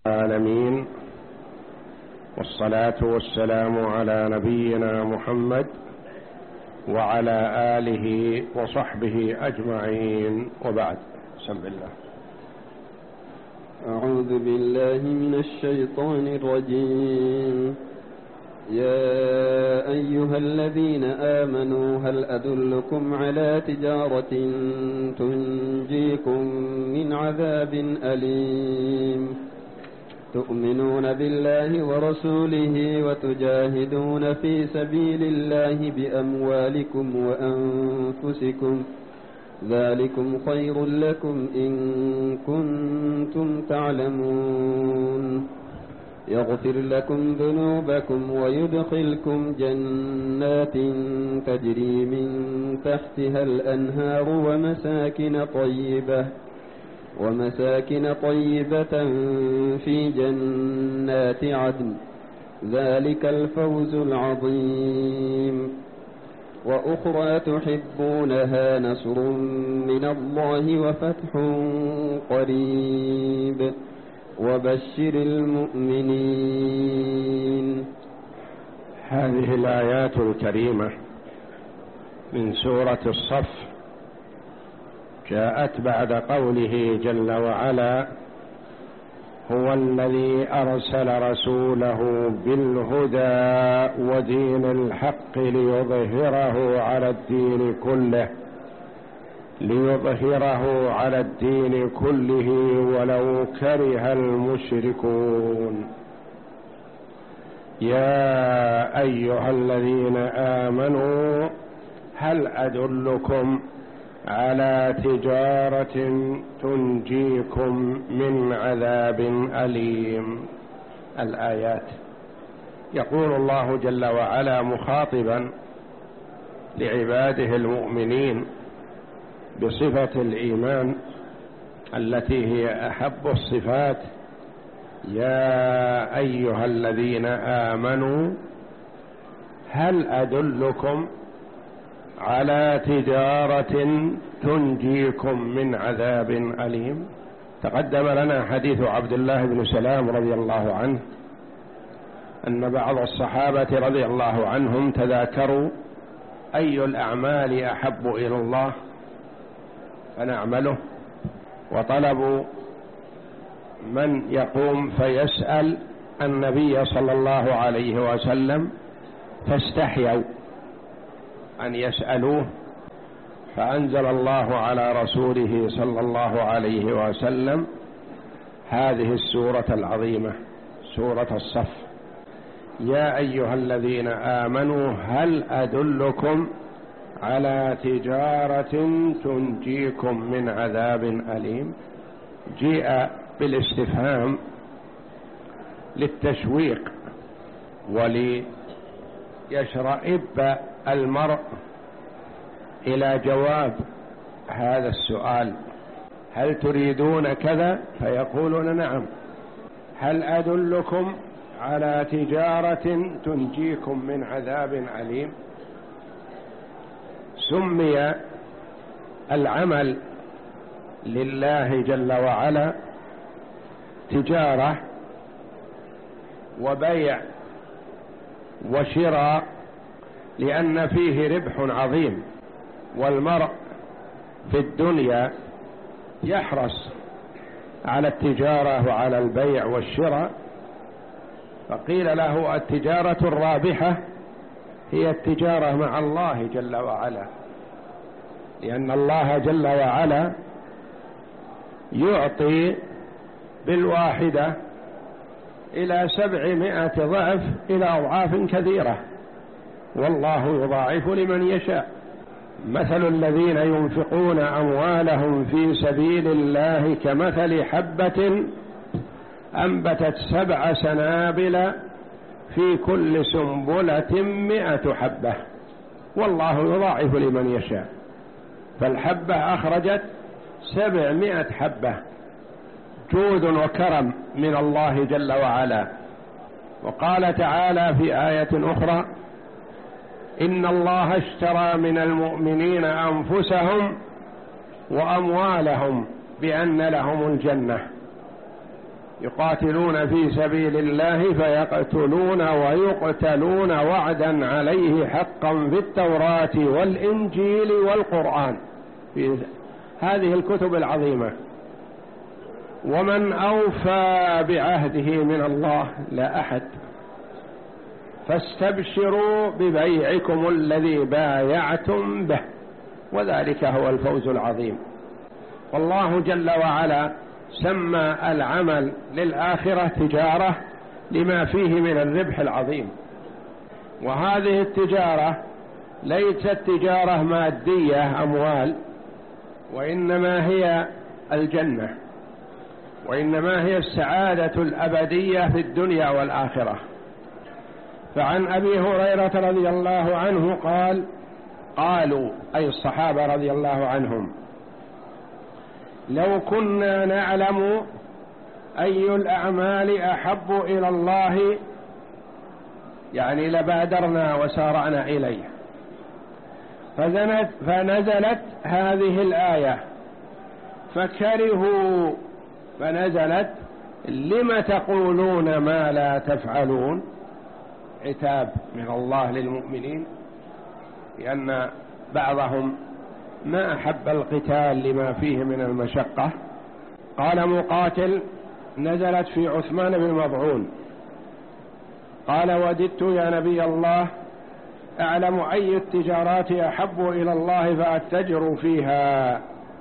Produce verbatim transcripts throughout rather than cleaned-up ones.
العالمين، والصلاة والسلام على نبينا محمد وعلى آله وصحبه أجمعين، وبعد. بسم الله. أعوذ بالله من الشيطان الرجيم. يا أيها الذين آمنوا هل أدلكم على تجارة تنجيكم من عذاب أليم تؤمنون بالله ورسوله وتجاهدون في سبيل الله بأموالكم وأنفسكم، ذلكم خير لكم إن كنتم تعلمون. يغفر لكم ذنوبكم ويدخلكم جنات تجري من تحتها الأنهار ومساكن طيبة ومساكن طيبة في جنات عدن، ذلك الفوز العظيم. وأخرى تحبونها، نصر من الله وفتح قريب، وبشر المؤمنين. هذه الآيات الكريمة من سورة الصف جاءت بعد قوله جل وعلا: هو الذي أرسل رسوله بالهدى ودين الحق ليظهره على الدين كله ليظهره على الدين كله ولو كره المشركون. يا أيها الذين آمنوا هل أدلكم على تجارة تنجيكم من عذاب أليم. الآيات. يقول الله جل وعلا مخاطبا لعباده المؤمنين بصفة الإيمان التي هي أحب الصفات: يا أيها الذين آمنوا هل أدلكم على تجارة تنجيكم من عذاب أليم. تقدم لنا حديث عبد الله بن سلام رضي الله عنه أن بعض الصحابة رضي الله عنهم تذاكروا أي الأعمال أحب إلى الله فنعمله، وطلبوا من يقوم فيسأل النبي صلى الله عليه وسلم، فاستحيوا أن يسألوه، فأنزل الله على رسوله صلى الله عليه وسلم هذه السورة العظيمة، سورة الصف: يا أيها الذين آمنوا هل أدلكم على تجارة تنجيكم من عذاب أليم. جيء بالاستفهام للتشويق وليشرئب المرء إلى جواب هذا السؤال: هل تريدون كذا؟ فيقولون نعم. هل أدلكم على تجارة تنجيكم من عذاب أليم. سمي العمل لله جل وعلا تجارة وبيع وشراء لأن فيه ربح عظيم، والمرء في الدنيا يحرص على التجارة وعلى البيع والشراء، فقيل له التجارة الرابحة هي التجارة مع الله جل وعلا، لأن الله جل وعلا يعطي بالواحدة إلى سبعمائة ضعف إلى أضعاف كثيرة، والله يضاعف لمن يشاء. مثل الذين ينفقون أموالهم في سبيل الله كمثل حبة أنبتت سبع سنابل في كل سنبلة مئة حبة، والله يضاعف لمن يشاء. فالحبة أخرجت سبعمائة حبة، جود وكرم من الله جل وعلا. وقال تعالى في آية أخرى: إن الله اشترى من المؤمنين أنفسهم وأموالهم بأن لهم الجنة. يقاتلون في سبيل الله فيقتلون ويقتلون وعدا عليه حقا في التوراة والإنجيل والقرآن، في هذه الكتب العظيمة. ومن أوفى بعهده من الله لا أحد، فاستبشروا ببيعكم الذي بايعتم به، وذلك هو الفوز العظيم. والله جل وعلا سمى العمل للآخرة تجارة لما فيه من الربح العظيم، وهذه التجارة ليست تجارة مادية أموال، وإنما هي الجنة، وإنما هي السعادة الأبدية في الدنيا والآخرة. فعن أبي هريرة رضي الله عنه قال: قالوا أي الصحابة رضي الله عنهم: لو كنا نعلم أي الأعمال أحب إلى الله يعني لبادرنا وسارعنا إليه. فنزلت هذه الآية فكرهوا، فنزلت: لم تقولون ما لا تفعلون، عتاب من الله للمؤمنين، لأن بعضهم ما أحب القتال لما فيه من المشقة. قال مقاتل: نزلت في عثمان بن مظعون قال: وددت يا نبي الله أعلم أي التجارات أحب إلى الله فأتجر فيها.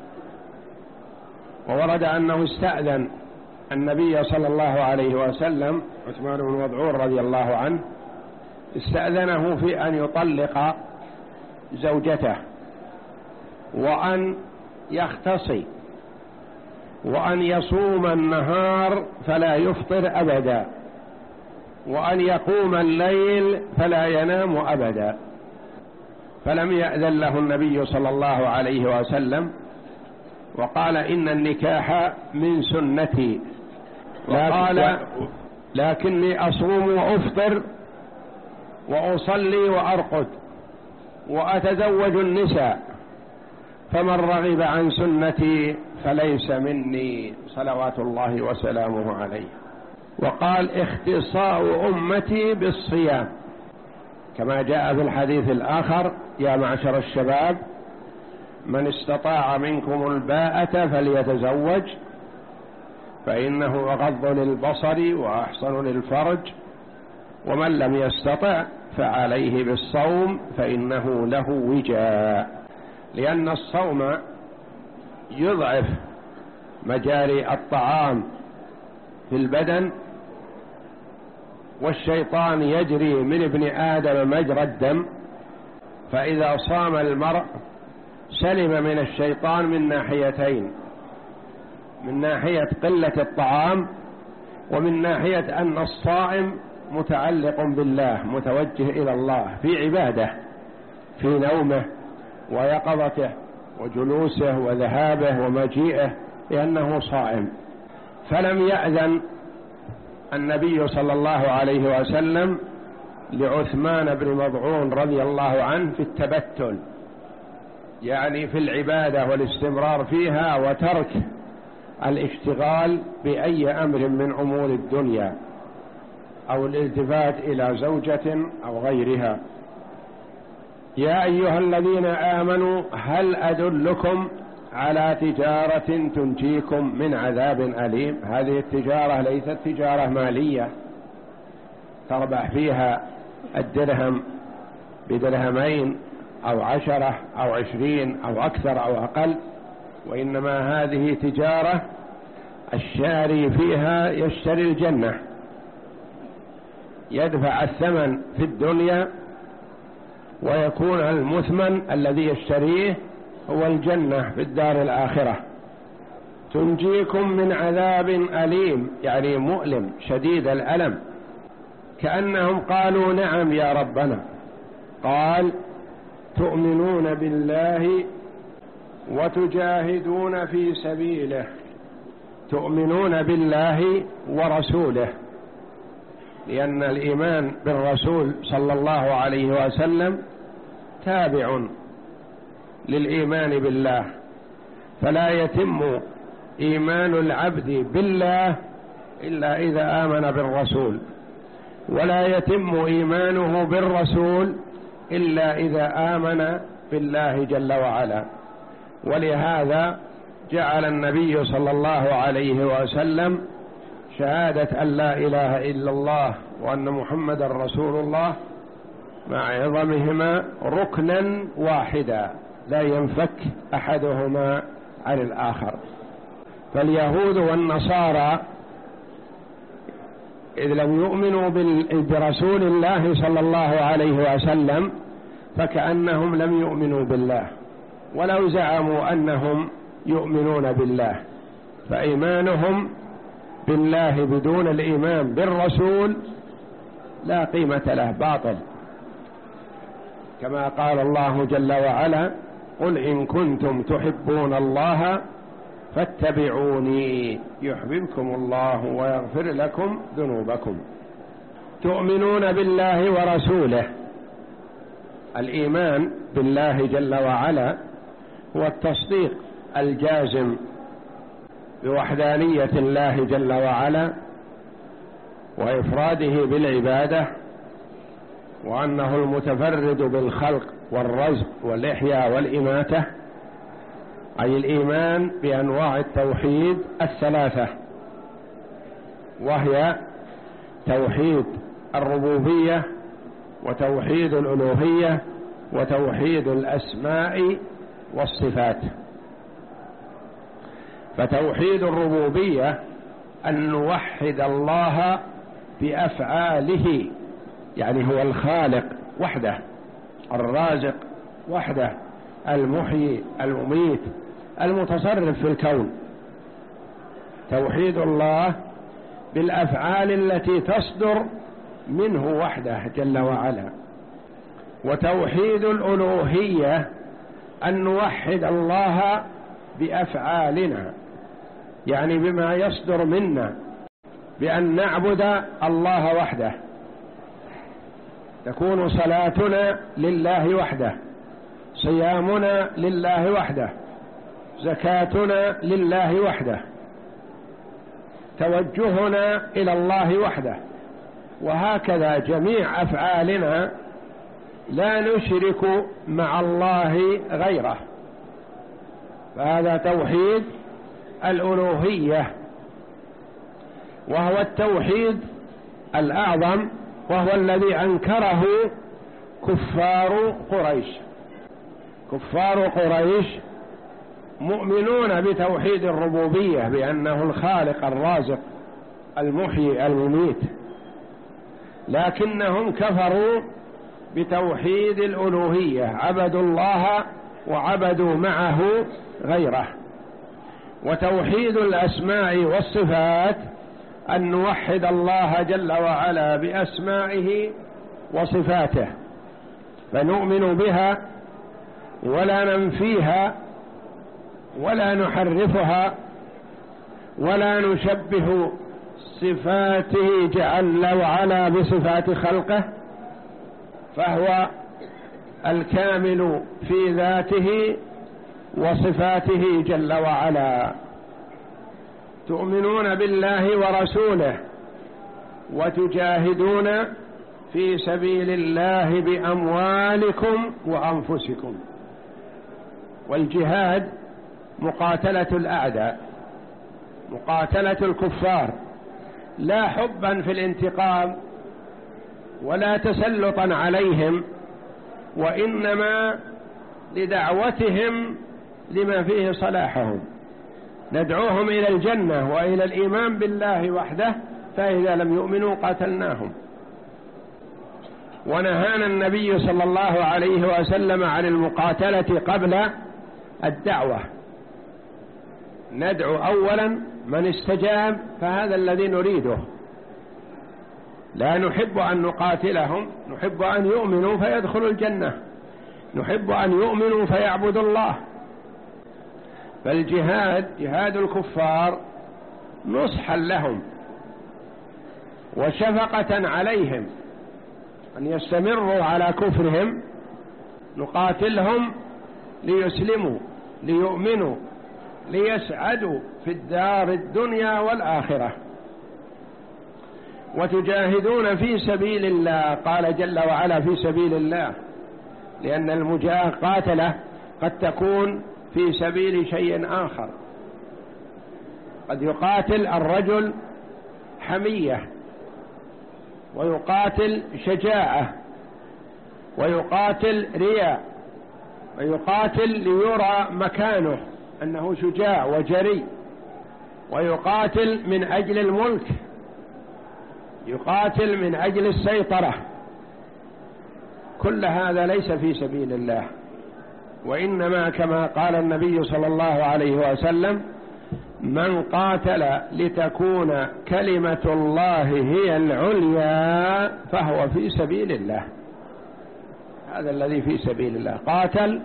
وورد أنه استأذن النبي صلى الله عليه وسلم، عثمان بن مظعون رضي الله عنه استأذنه في أن يطلق زوجته، وأن يختصي، وأن يصوم النهار فلا يفطر أبدا، وأن يقوم الليل فلا ينام أبدا، فلم يأذن له النبي صلى الله عليه وسلم، وقال: إن النكاح من سنتي، وقال: لكني أصوم وأفطر وأصلي وأرقد وأتزوج النساء، فمن رغب عن سنتي فليس مني، صلوات الله وسلامه عليه. وقال: اختصاء أمتي بالصيام، كما جاء في الحديث الآخر: يا معشر الشباب من استطاع منكم الباءة فليتزوج فإنه أغض للبصر وأحسن للفرج، ومن لم يستطع فعليه بالصوم فإنه له وجاء، لأن الصوم يضعف مجاري الطعام في البدن، والشيطان يجري من ابن آدم مجرى الدم، فإذا صام المرء سلم من الشيطان من ناحيتين: من ناحية قلة الطعام، ومن ناحية أن الصائم متعلق بالله، متوجه إلى الله في عباده، في نومه ويقظته وجلوسه وذهابه ومجيئه، لأنه صائم. فلم يأذن النبي صلى الله عليه وسلم لعثمان بن مظعون رضي الله عنه في التبتل، يعني في العبادة والاستمرار فيها، وترك الاشتغال بأي أمر من أمور الدنيا أو الالتفات إلى زوجة أو غيرها. يا أيها الذين آمنوا هل أدلكم على تجارة تنجيكم من عذاب أليم؟ هذه التجارة ليست تجارة مالية تربح فيها الدرهم بدرهمين أو عشرة أو عشرين أو أكثر أو أقل، وإنما هذه تجارة الشاري فيها يشتري الجنة، يدفع الثمن في الدنيا، ويكون المثمن الذي يشتريه هو الجنة في الدار الآخرة. تنجيكم من عذاب أليم، يعني مؤلم شديد الألم. كأنهم قالوا: نعم يا ربنا. قال: تؤمنون بالله وتجاهدون في سبيله. تؤمنون بالله ورسوله، لأن الإيمان بالرسول صلى الله عليه وسلم تابع للإيمان بالله، فلا يتم إيمان العبد بالله إلا إذا آمن بالرسول، ولا يتم إيمانه بالرسول إلا إذا آمن بالله جل وعلا. ولهذا جعل النبي صلى الله عليه وسلم شهادة أن لا إله إلا الله وأن محمد رسول الله مع عظمهما ركنا واحدا لا ينفك أحدهما عن الآخر. فاليهود والنصارى إذ لم يؤمنوا برسول الله صلى الله عليه وسلم فكأنهم لم يؤمنوا بالله، ولو زعموا أنهم يؤمنون بالله، فإيمانهم بالله بدون الإيمان بالرسول لا قيمة له، باطل. كما قال الله جل وعلا: قل إن كنتم تحبون الله فاتبعوني يحببكم الله ويغفر لكم ذنوبكم. تؤمنون بالله ورسوله. الإيمان بالله جل وعلا هو التصديق الجازم بوحدانية الله جل وعلا وإفراده بالعبادة، وأنه المتفرد بالخلق والرزق والإحياء والإماتة، أي الإيمان بأنواع التوحيد الثلاثة، وهي توحيد الربوبية وتوحيد الألوهية وتوحيد الأسماء والصفات. فتوحيد الربوبية أن نوحد الله بأفعاله، يعني هو الخالق وحده، الرازق وحده، المحيي المميت المتصرف في الكون. توحيد الله بالأفعال التي تصدر منه وحده جل وعلا. وتوحيد الألوهية أن نوحد الله بأفعالنا، يعني بما يصدر منا، بأن نعبد الله وحده. تكون صلاتنا لله وحده، صيامنا لله وحده، زكاتنا لله وحده، توجهنا إلى الله وحده، وهكذا جميع أفعالنا لا نشرك مع الله غيره. فهذا توحيد الألوهية، وهو التوحيد الأعظم، وهو الذي أنكره كفار قريش. كفار قريش مؤمنون بتوحيد الربوبية بأنه الخالق الرازق المحيي المميت، لكنهم كفروا بتوحيد الألوهية، عبدوا الله وعبدوا معه غيره. وتوحيد الأسماء والصفات أن نوحد الله جل وعلا بأسمائه وصفاته، فنؤمن بها ولا ننفيها ولا نحرفها ولا نشبه صفاته جل وعلا بصفات خلقه، فهو الكامل في ذاته وصفاته جل وعلا. تؤمنون بالله ورسوله وتجاهدون في سبيل الله بأموالكم وأنفسكم. والجهاد مقاتلة الأعداء، مقاتلة الكفار، لا حبا في الانتقام ولا تسلطا عليهم، وإنما لدعوتهم لما فيه صلاحهم. ندعوهم إلى الجنة وإلى الإيمان بالله وحده، فإذا لم يؤمنوا قاتلناهم. ونهانا النبي صلى الله عليه وسلم عن المقاتلة قبل الدعوة. ندعو أولا، من استجاب فهذا الذي نريده، لا نحب أن نقاتلهم، نحب أن يؤمنوا فيدخلوا الجنة، نحب أن يؤمنوا فيعبدوا الله. فالجهاد جهاد الكفار نصحا لهم وشفقة عليهم أن يستمروا على كفرهم، نقاتلهم ليسلموا ليؤمنوا ليسعدوا في الدار الدنيا والآخرة. وتجاهدون في سبيل الله. قال جل وعلا في سبيل الله، لأن المقاتلة قد تكون في سبيل شيء آخر. قد يقاتل الرجل حمية، ويقاتل شجاعة، ويقاتل رياء، ويقاتل ليرى مكانه أنه شجاع وجريء، ويقاتل من أجل الملك، يقاتل من أجل السيطرة. كل هذا ليس في سبيل الله، وإنما كما قال النبي صلى الله عليه وسلم: من قاتل لتكون كلمة الله هي العليا فهو في سبيل الله. هذا الذي في سبيل الله، قاتل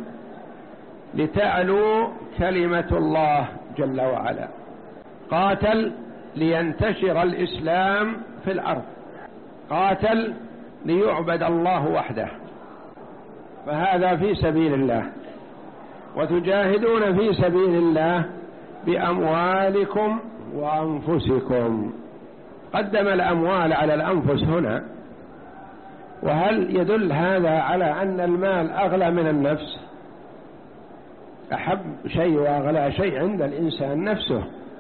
لتعلو كلمة الله جل وعلا، قاتل لينتشر الإسلام في الأرض، قاتل ليعبد الله وحده، فهذا في سبيل الله. وتجاهدون في سبيل الله بأموالكم وأنفسكم. قدم الأموال على الأنفس هنا، وهل يدل هذا على أن المال أغلى من النفس؟ أحب شيء وأغلى شيء عند الإنسان نفسه،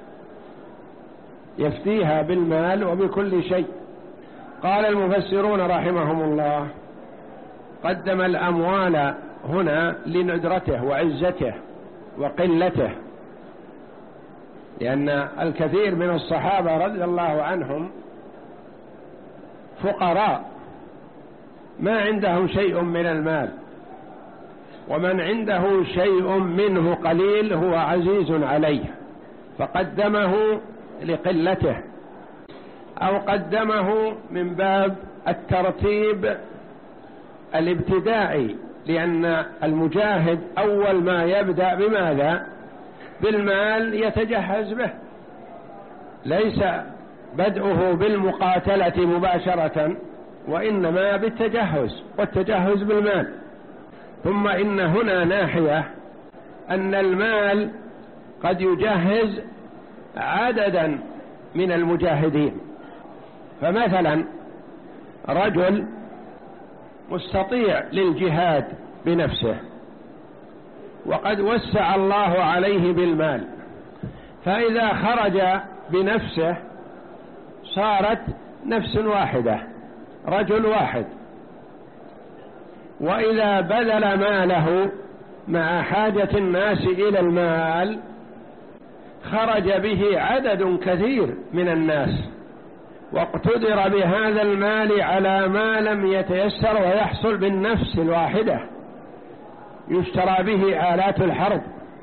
يفديها بالمال وبكل شيء. قال المفسرون رحمهم الله: قدم الأموال هنا لندرته وعزته وقلته، لأن الكثير من الصحابة رضي الله عنهم فقراء ما عندهم شيء من المال، ومن عنده شيء منه قليل هو عزيز عليه، فقدمه لقلته، أو قدمه من باب الترتيب الابتدائي، لأن المجاهد أول ما يبدأ بماذا؟ بالمال يتجهز به، ليس بدءه بالمقاتلة مباشرة، وإنما بالتجهز، والتجهز بالمال. ثم إن هنا ناحية أن المال قد يجهز عددا من المجاهدين. فمثلا رجل مستطيع للجهاد بنفسه، وقد وسع الله عليه بالمال، فإذا خرج بنفسه صارت نفس واحدة، رجل واحد. وإذا بذل ماله مع حاجة الناس إلى المال خرج به عدد كثير من الناس، واقتدر بهذا المال على ما لم يتيسر ويحصل بالنفس الواحدة، يشترى به آلات الحرب.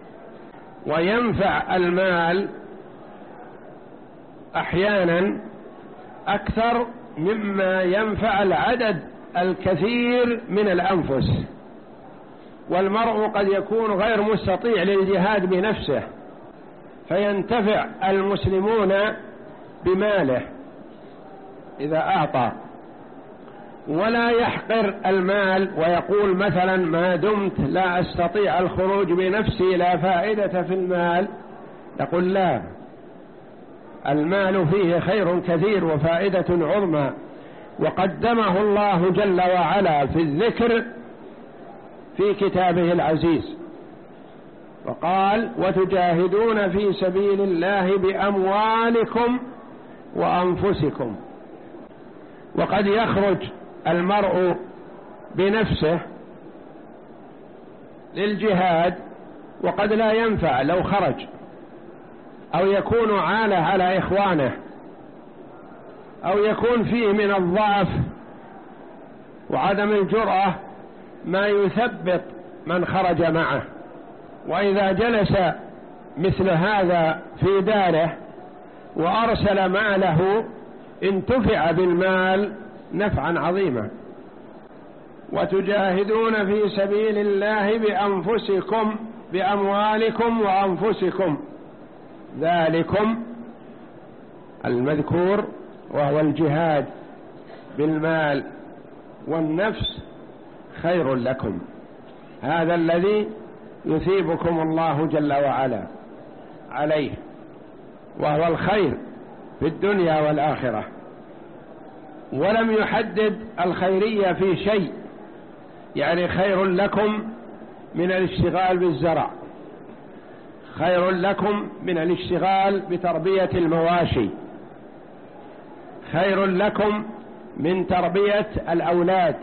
وينفع المال أحيانا أكثر مما ينفع العدد الكثير من الأنفس. والمرء قد يكون غير مستطيع للجهاد بنفسه، فينتفع المسلمون بماله إذا أعطى، ولا يحقر المال ويقول مثلا ما دمت لا أستطيع الخروج بنفسي لا فائدة في المال. يقول لا، المال فيه خير كثير وفائدة عظمى، وقدمه الله جل وعلا في الذكر في كتابه العزيز، وقال: وتجاهدون في سبيل الله بأموالكم وأنفسكم. وقد يخرج المرء بنفسه للجهاد وقد لا ينفع لو خرج، أو يكون عالة على إخوانه، أو يكون فيه من الضعف وعدم الجرأة ما يثبط من خرج معه. وإذا جلس مثل هذا في داره وأرسل ماله انتفع بالمال نفعا عظيما. وتجاهدون في سبيل الله بأنفسكم بأموالكم وأنفسكم، ذلكم المذكور وهو الجهاد بالمال والنفس خير لكم، هذا الذي يثيبكم الله جل وعلا عليه، وهو الخير في الدنيا والآخرة. ولم يحدد الخيرية في شيء، يعني خير لكم من الاشتغال بالزرع، خير لكم من الاشتغال بتربية المواشي، خير لكم من تربية الأولاد،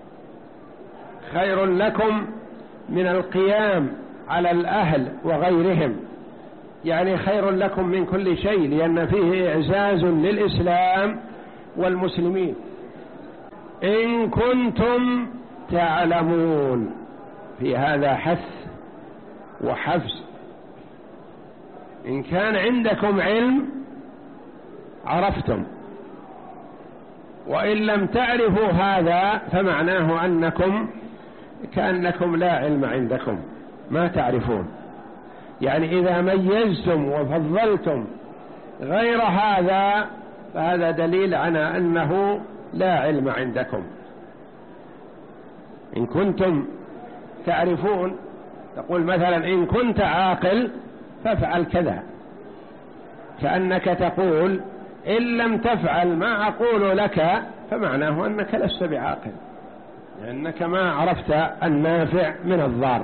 خير لكم من القيام على الأهل وغيرهم، يعني خير لكم من كل شيء، لأن فيه إعزاز للإسلام والمسلمين. إن كنتم تعلمون، في هذا حث وحفز. إن كان عندكم علم عرفتم، وإن لم تعرفوا هذا فمعناه أنكم كأنكم لا علم عندكم، ما تعرفون. يعني إذا ميزتم وفضلتم غير هذا فهذا دليل على أنه لا علم عندكم. إن كنتم تعرفون، تقول مثلا إن كنت عاقل فافعل كذا، كأنك تقول إن لم تفعل ما أقول لك فمعناه أنك لست بعاقل، لأنك ما عرفت النافع من الضار.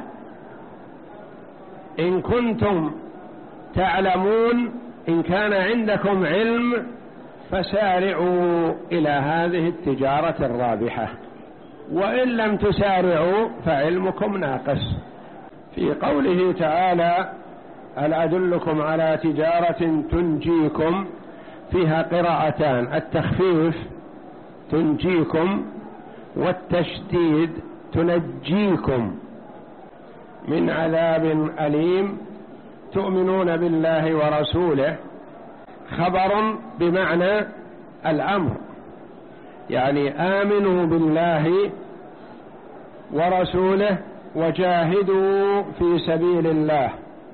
إن كنتم تعلمون، إن كان عندكم علم فسارعوا إلى هذه التجارة الرابحة، وإن لم تسارعوا فعلمكم ناقص. في قوله تعالى هل أدلكم على تجارة تنجيكم، فيها قراءتان، التخفيف تنجيكم والتشديد تنجيكم من عذاب أليم. تؤمنون بالله ورسوله، خبر بمعنى الأمر، يعني آمنوا بالله ورسوله وجاهدوا في سبيل الله.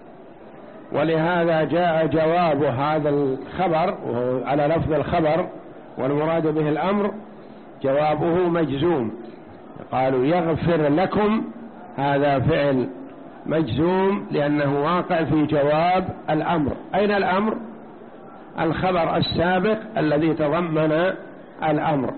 ولهذا جاء جواب هذا الخبر على لفظ الخبر والمراد به الأمر، جوابه مجزوم. قالوا يغفر لكم، هذا فعل مجزوم لأنه واقع في جواب الأمر. أين الأمر؟ الخبر السابق الذي تضمن الأمر.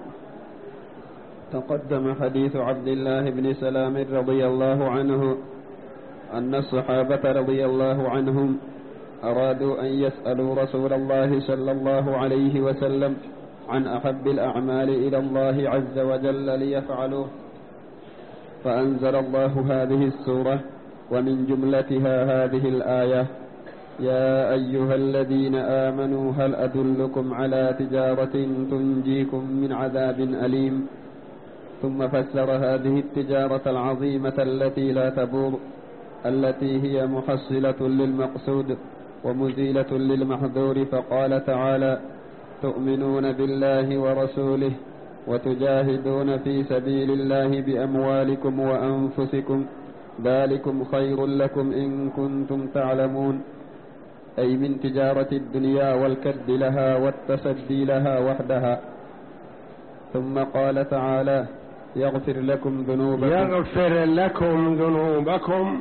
تقدم حديث عبد الله بن سلام رضي الله عنه أن الصحابة رضي الله عنهم أرادوا أن يسألوا رسول الله صلى الله عليه وسلم عن أحب الأعمال إلى الله عز وجل ليفعلوه، فأنزل الله هذه السورة، ومن جملتها هذه الآية: يا أيها الذين آمنوا هل أدلكم على تجارة تنجيكم من عذاب أليم. ثم فسر هذه التجارة العظيمة التي لا تبور، التي هي محصلة للمقصود ومزيلة للمحذور، فقال تعالى: تؤمنون بالله ورسوله وتجاهدون في سبيل الله بأموالكم وأنفسكم، ذلكم خير لكم إن كنتم تعلمون، أي من تجارة الدنيا والكد لها والتصدي لها وحدها. ثم قال تعالى: يغفر لكم ذنوبكم يغفر لكم ذنوبكم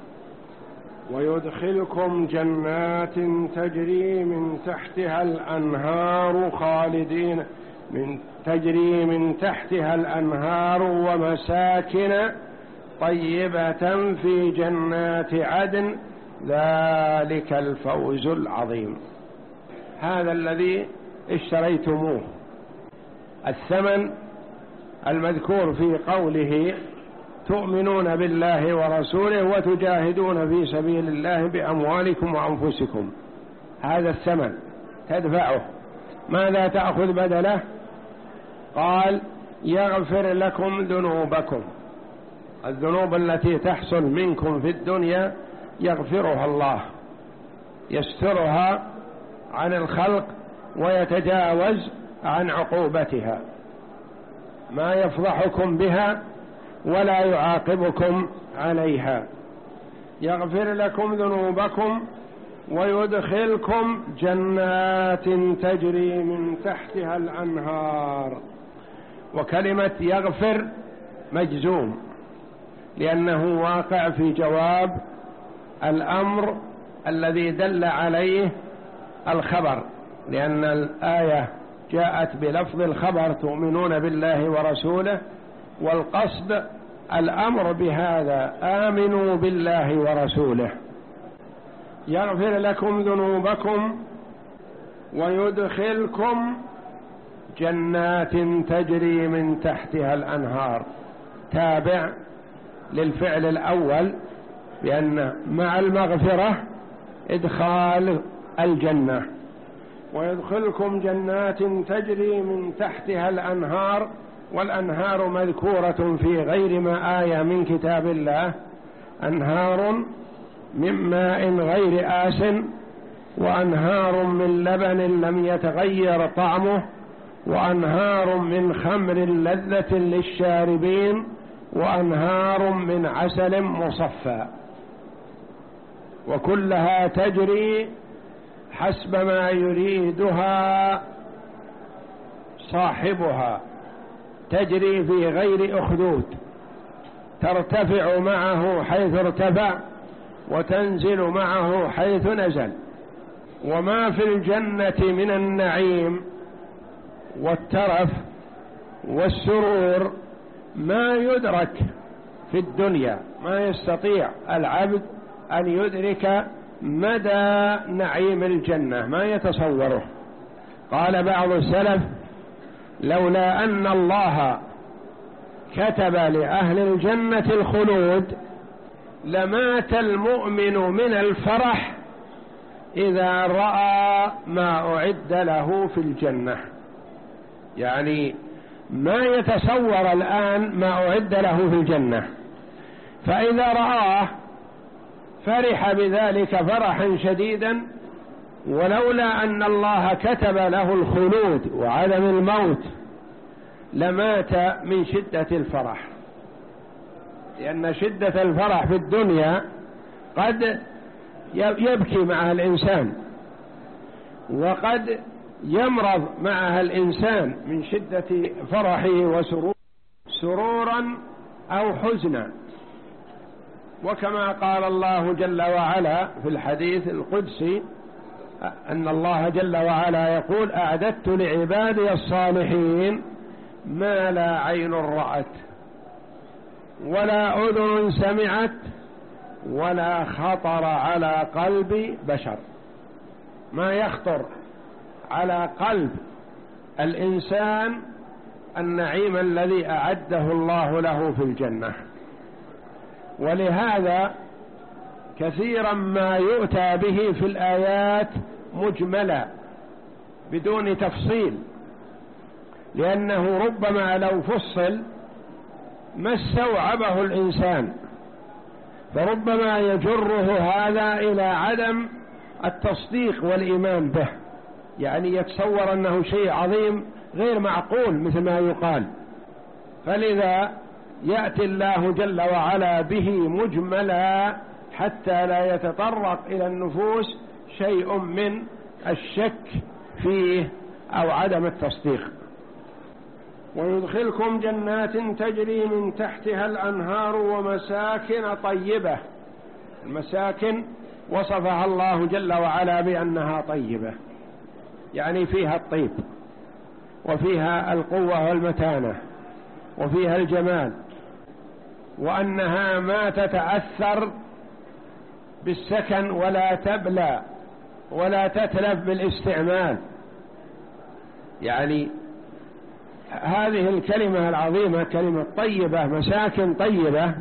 ويدخلكم جنات تجري من تحتها الأنهار خالدين من تجري من تحتها الأنهار ومساكن طيبة في جنات عدن، ذلك الفوز العظيم. هذا الذي اشتريتموه، الثمن المذكور في قوله تؤمنون بالله ورسوله وتجاهدون في سبيل الله بأموالكم وأنفسكم، هذا الثمن تدفعه. ماذا تأخذ بدله؟ قال: يغفر لكم ذنوبكم، الذنوب التي تحصل منكم في الدنيا يغفرها الله، يسترها عن الخلق ويتجاوز عن عقوبتها، ما يفضحكم بها ولا يعاقبكم عليها. يغفر لكم ذنوبكم ويدخلكم جنات تجري من تحتها الأنهار. وكلمة يغفر مجزوم لأنه واقع في جواب الأمر الذي دل عليه الخبر، لأن الآية جاءت بلفظ الخبر تؤمنون بالله ورسوله، والقصد الأمر بهذا آمنوا بالله ورسوله. يغفر لكم ذنوبكم ويدخلكم جنات تجري من تحتها الأنهار، تابع للفعل الأول، بأن مع المغفرة إدخال الجنة. ويدخلكم جنات تجري من تحتها الأنهار، والأنهار مذكورة في غير ما آية من كتاب الله، أنهار من ماء غير آسن، وأنهار من لبن لم يتغير طعمه، وأنهار من خمر لذة للشاربين، وأنهار من عسل مصفى، وكلها تجري حسب ما يريدها صاحبها، تجري في غير أخدود، ترتفع معه حيث ارتفع وتنزل معه حيث نزل. وما في الجنة من النعيم والترف والسرور ما يدرك في الدنيا، ما يستطيع العبد أن يدرك مدى نعيم الجنة، ما يتصوره. قال بعض السلف: لولا أن الله كتب لأهل الجنة الخلود لمات المؤمن من الفرح إذا رأى ما أعد له في الجنة. يعني ما يتصور الآن ما أعد له في الجنة، فإذا رآه فرح بذلك فرحا شديدا، ولولا أن الله كتب له الخلود وعدم الموت لمات من شدة الفرح، لأن شدة الفرح في الدنيا قد يبكي معها الإنسان، وقد يمرض معها الإنسان من شدة فرحه وسرور سرورا أو حزنا. وكما قال الله جل وعلا في الحديث القدسي أن الله جل وعلا يقول: أعددت لعبادي الصالحين ما لا عين رأت ولا أذن سمعت ولا خطر على قلب بشر. ما يخطر على قلب الإنسان النعيم الذي أعده الله له في الجنة. ولهذا كثيرا ما يؤتى به في الآيات مجملا بدون تفصيل، لأنه ربما لو فصل ما استوعبه الإنسان، فربما يجره هذا إلى عدم التصديق والإيمان به، يعني يتصور أنه شيء عظيم غير معقول مثل ما يقال. فلذا يأتي الله جل وعلا به مجملا حتى لا يتطرق إلى النفوس شيء من الشك فيه أو عدم التصديق. ويدخلكم جنات تجري من تحتها الأنهار ومساكن طيبة. المساكن وصفها الله جل وعلا بأنها طيبة، يعني فيها الطيب وفيها القوة والمتانة وفيها الجمال، وأنها ما تتأثر بالسكن ولا تبلى ولا تتلف بالاستعمال. يعني هذه الكلمة العظيمة كلمة طيبة، مساكن طيبة،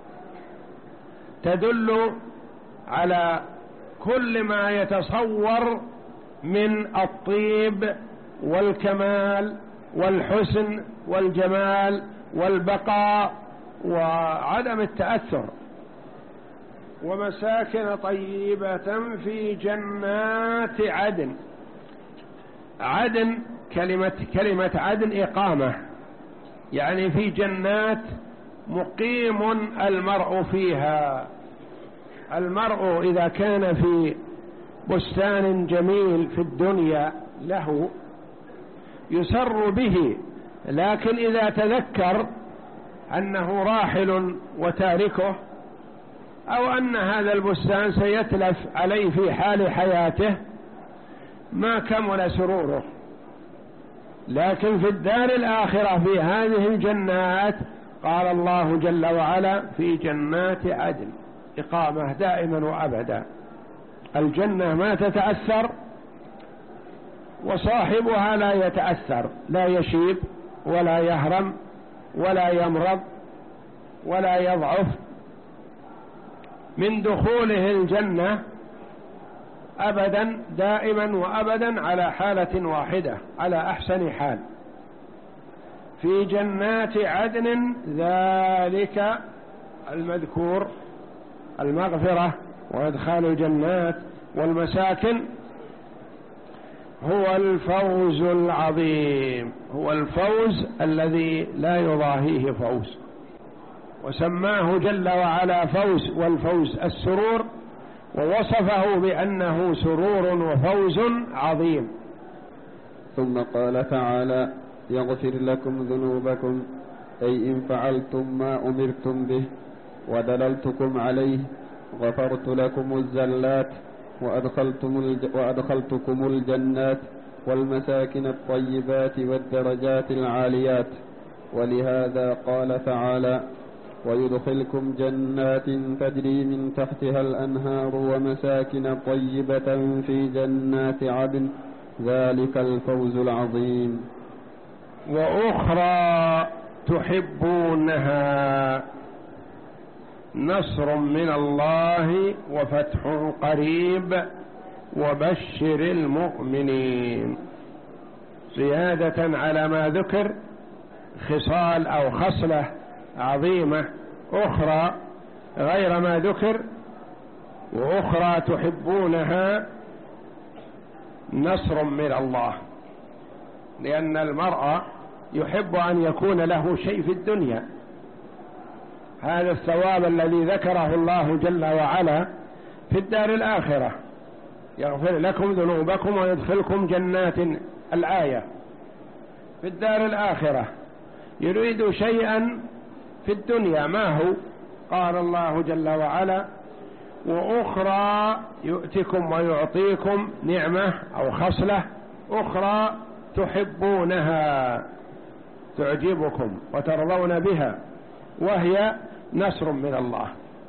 تدل على كل ما يتصور من الطيب والكمال والحسن والجمال والبقاء وعدم التأثر. ومساكن طيبة في جنات عدن. عدن كلمة كلمة عدن إقامة، يعني في جنات مقيم المرء فيها. المرء إذا كان في بستان جميل في الدنيا له يسر به، لكن إذا تذكر أنه راحل وتاركه، أو أن هذا البستان سيتلف عليه في حال حياته، ما كمل سروره. لكن في الدار الآخرة في هذه الجنات قال الله جل وعلا في جنات عدن إقامة دائما وأبدا. الجنة ما تتأثر وصاحبها لا يتأثر، لا يشيب ولا يهرم ولا يمرض ولا يضعف من دخوله الجنة أبدا، دائما وأبدا على حالة واحدة، على أحسن حال. في جنات عدن ذلك المذكور، المغفرة وإدخال الجنات والمساكن، هو الفوز العظيم، هو الفوز الذي لا يضاهيه فوز، وسماه جل وعلا فوز، والفوز السرور، ووصفه بأنه سرور وفوز عظيم. ثم قال تعالى: يغفر لكم ذنوبكم، أي إن فعلتم ما أمرتم به ودللتكم عليه غفرت لكم الزلات وأدخلتم الج... وأدخلتكم الجنات والمساكن الطيبات والدرجات العاليات. ولهذا قال تعالى: ويدخلكم جنات تجري من تحتها الأنهار ومساكن طيبة في جنات عدن ذلك الفوز العظيم. وأخرى تحبونها نصر من الله وفتح قريب وبشر المؤمنين. زيادة على ما ذكر خصال أو خصلة عظيمة أخرى غير ما ذكر. وأخرى تحبونها نصر من الله، لأن المرء يحب أن يكون له شيء في الدنيا. هذا الثواب الذي ذكره الله جل وعلا في الدار الآخرة، يغفر لكم ذنوبكم ويدخلكم جنات، الآية في الدار الآخرة. يريد شيئا في الدنيا، ما هو؟ قال الله جل وعلا: وأخرى يؤتكم ويعطيكم نعمة أو خصلة أخرى تحبونها تعجبكم وترضون بها، وهي نصر من الله.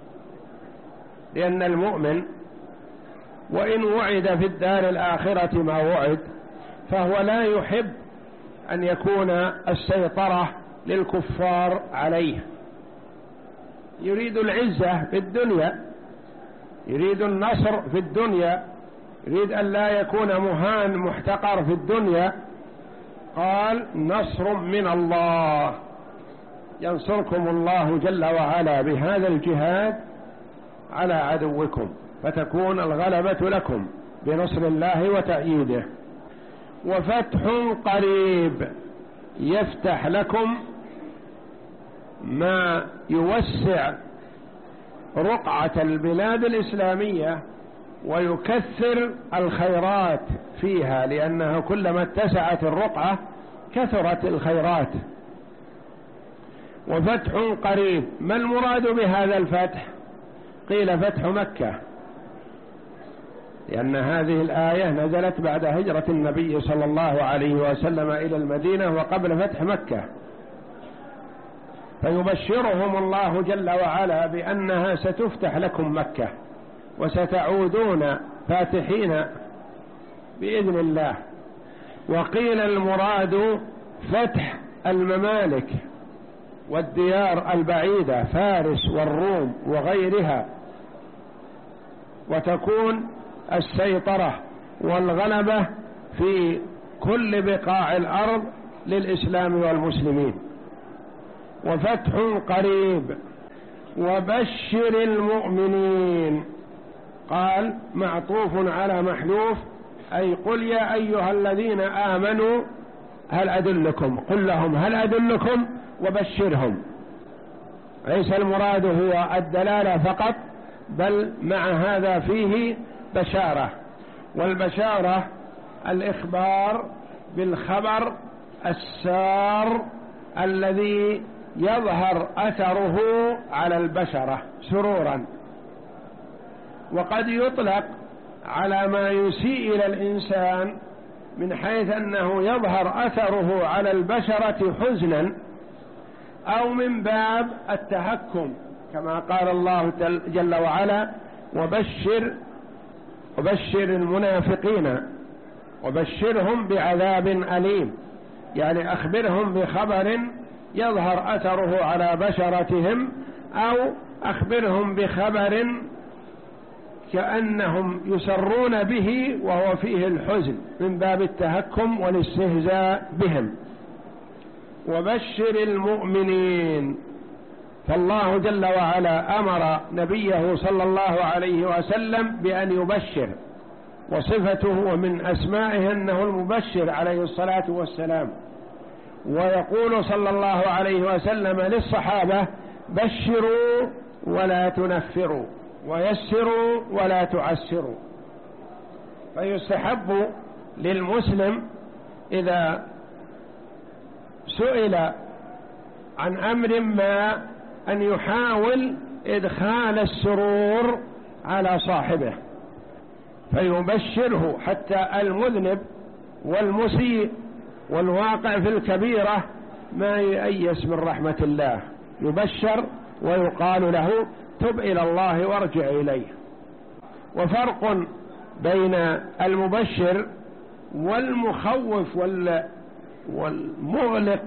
لأن المؤمن وإن وعد في الدار الآخرة ما وعد، فهو لا يحب أن يكون السيطرة للكفار عليه، يريد العزة في الدنيا، يريد النصر في الدنيا، يريد أن لا يكون مهان محتقر في الدنيا. قال: نصر من الله، ينصركم الله جل وعلا بهذا الجهاد على عدوكم، فتكون الغلبة لكم بنصر الله وتأييده. وفتح قريب، يفتح لكم ما يوسع رقعة البلاد الإسلامية ويكثر الخيرات فيها، لأنها كلما اتسعت الرقعة كثرت الخيرات. وفتح قريب، ما المراد بهذا الفتح؟ قيل فتح مكة، لأن هذه الآية نزلت بعد هجرة النبي صلى الله عليه وسلم إلى المدينة وقبل فتح مكة، فيبشرهم الله جل وعلا بأنها ستفتح لكم مكة وستعودون فاتحين بإذن الله. وقيل المراد فتح الممالك والديار البعيدة، فارس والروم وغيرها، وتكون السيطرة والغلبة في كل بقاع الأرض للإسلام والمسلمين. وفتح قريب وبشر المؤمنين، قال معطوف على محذوف، أي قل يا أيها الذين آمنوا هل أدلكم، قل لهم هل أدلكم وبشرهم. ليس المراد هو الدلالة فقط، بل مع هذا فيه بشارة، والبشارة الإخبار بالخبر السار الذي يظهر أثره على البشرة سرورا. وقد يطلق على ما يسيء إلى الإنسان من حيث أنه يظهر أثره على البشرة حزنا، أو من باب التهكم كما قال الله جل وعلا: وبشر وبشر المنافقين وبشرهم بعذاب أليم، يعني أخبرهم بخبر يظهر أثره على بشرتهم، أو أخبرهم بخبر كأنهم يسرون به وهو فيه الحزن، من باب التهكم والاستهزاء بهم. وبشر المؤمنين، فالله جل وعلا أمر نبيه صلى الله عليه وسلم بأن يبشر، وصفته ومن أسمائه أنه المبشر عليه الصلاة والسلام. ويقول صلى الله عليه وسلم للصحابة: بشروا ولا تنفروا، ويسروا ولا تعسروا. فيستحب للمسلم إذا سئل عن أمر ما أن يحاول إدخال السرور على صاحبه، فيبشره، حتى المذنب والمسيء والواقع في الكبيرة ما ييأس من رحمة الله، يبشر ويقال له: تب إلى الله وارجع إليه. وفرق بين المبشر والمخوف والمغلق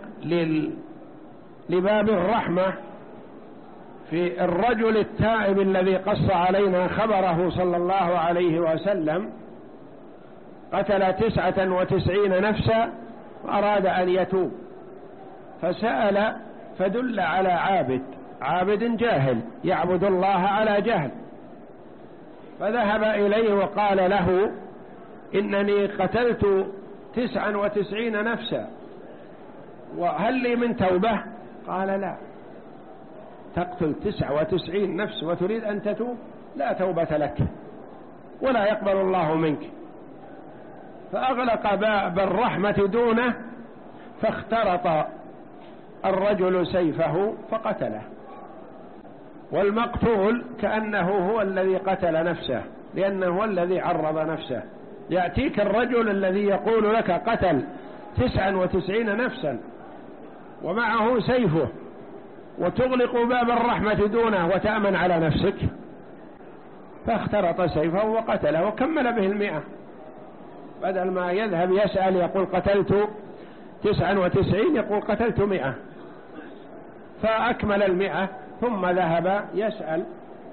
لباب الرحمة في الرجل التائب الذي قص علينا خبره صلى الله عليه وسلم، قتل تسعة وتسعين نفسا وأراد أن يتوب، فسأل فدل على عابد عابد جاهل يعبد الله على جهل، فذهب إليه وقال له: إنني قتلت تسعا وتسعين نفسا، وهل لي من توبة؟ قال: لا. تقتل تسع وتسعين نفس وتريد أن تتوب؟ لا توبة لك ولا يقبل الله منك. فأغلق باب الرحمة دونه، فاخترط الرجل سيفه فقتله، والمقتول كأنه هو الذي قتل نفسه، لأنه هو الذي عرض نفسه. يأتيك الرجل الذي يقول لك قتل تسعا وتسعين نفسا ومعه سيفه، وتغلق باب الرحمة دونه وتأمن على نفسك. فاخترط سيفه وقتله وكمل به المئة، بدل ما يذهب يسأل يقول قتلت تسعا وتسعين يقول قتلت مئة، فأكمل المئة. ثم ذهب يسأل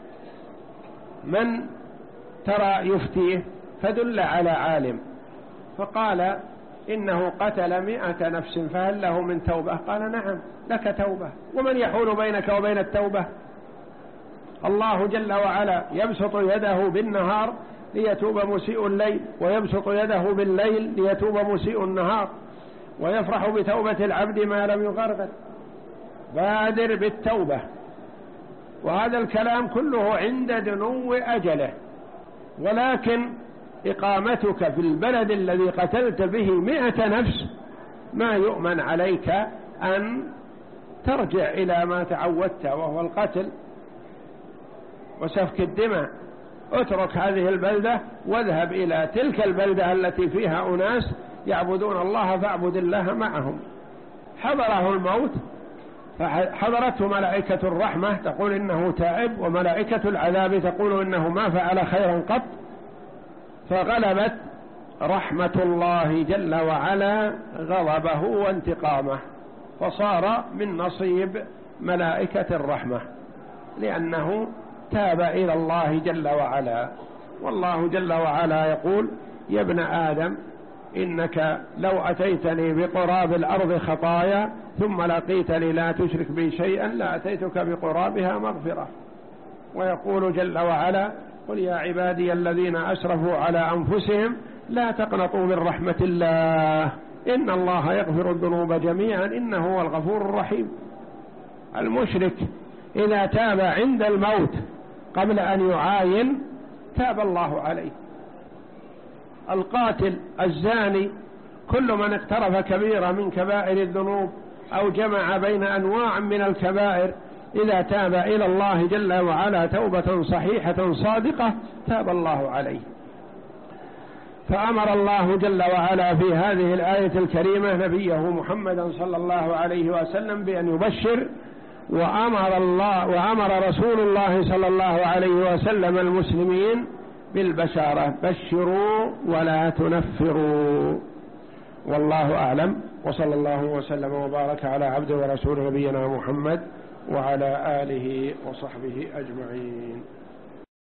من ترى يفتيه، فدل على عالم، فقال: إنه قتل مئة نفس فهل له من توبة؟ قال: نعم لك توبة. ومن يحول بينك وبين التوبة؟ الله جل وعلا يبسط يده بالنهار ليتوب مسيء الليل، ويبسط يده بالليل ليتوب مسيء النهار، ويفرح بتوبة العبد ما لم يغرغر. بادر بالتوبة. وهذا الكلام كله عند دنو أجله، ولكن إقامتك في البلد الذي قتلت به مئة نفس ما يؤمن عليك أن ترجع إلى ما تعودت، وهو القتل وسفك الدماء. اترك هذه البلدة واذهب إلى تلك البلدة التي فيها أناس يعبدون الله فاعبد الله معهم. حضره الموت فحضرته ملائكة الرحمة تقول إنه تائب، وملائكة العذاب تقول إنه ما فعل خيرا قط، فغلبت رحمة الله جل وعلا غضبه وانتقامه، فصار من نصيب ملائكة الرحمة لأنه تاب إلى الله جل وعلا. والله جل وعلا يقول: يا ابن آدم إنك لو أتيتني بقراب الأرض خطايا ثم لقيتني لا تشرك بي شيئا لأتيتك بقرابها مغفرة. ويقول جل وعلا: قل يا عبادي الذين أسرفوا على أنفسهم لا تقنطوا من رحمة الله إن الله يغفر الذنوب جميعا إنه هو الغفور الرحيم. المشرك إذا تاب عند الموت قبل أن يعاين تاب الله عليه. القاتل الزاني كل من اقترف كبيرة من كبائر الذنوب أو جمع بين أنواع من الكبائر إذا تاب إلى الله جل وعلا توبة صحيحة صادقة تاب الله عليه. فأمر الله جل وعلا في هذه الآية الكريمة نبيه محمدا صلى الله عليه وسلم بأن يبشر، وأمر الله وأمر رسول الله صلى الله عليه وسلم المسلمين بالبشارة: بشروا ولا تنفروا. والله أعلم، وصلى الله وسلم وبارك على عبده ورسوله نبينا محمد وعلى آله وصحبه أجمعين.